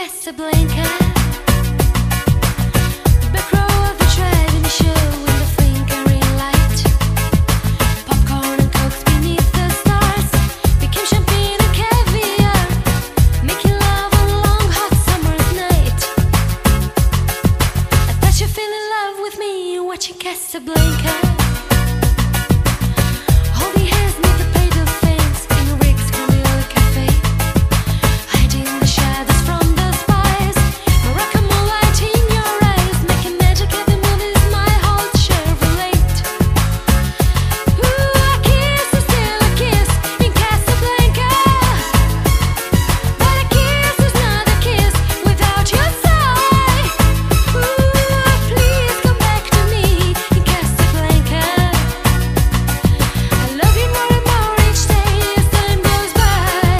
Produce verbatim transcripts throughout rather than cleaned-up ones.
Casablanca. Back row of the driving show in the flickering light. Popcorn and cokes beneath the stars became champagne and caviar, making love on a long hot summer's night. I thought you fell in love with me watching Casablanca. Holding hands near the plate of fans in Rick's Camille Cafe, hiding the shadows from the spies. Morocco moonlight in your eyes, making magic every move is my whole Chevrolet. Ooh, a kiss is still a kiss in Casablanca, but a kiss is not a kiss without your sigh. Ooh, please come back to me in Casablanca. I love you more and more each day as time goes by.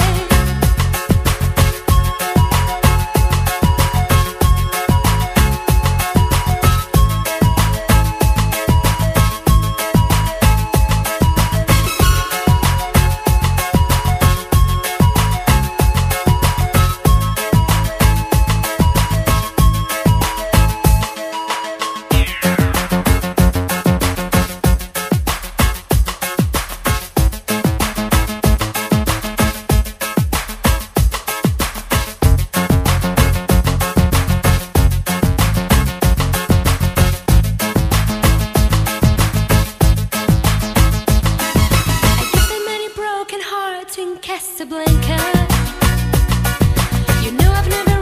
I guess so many broken hearts in Casablanca. You know I've never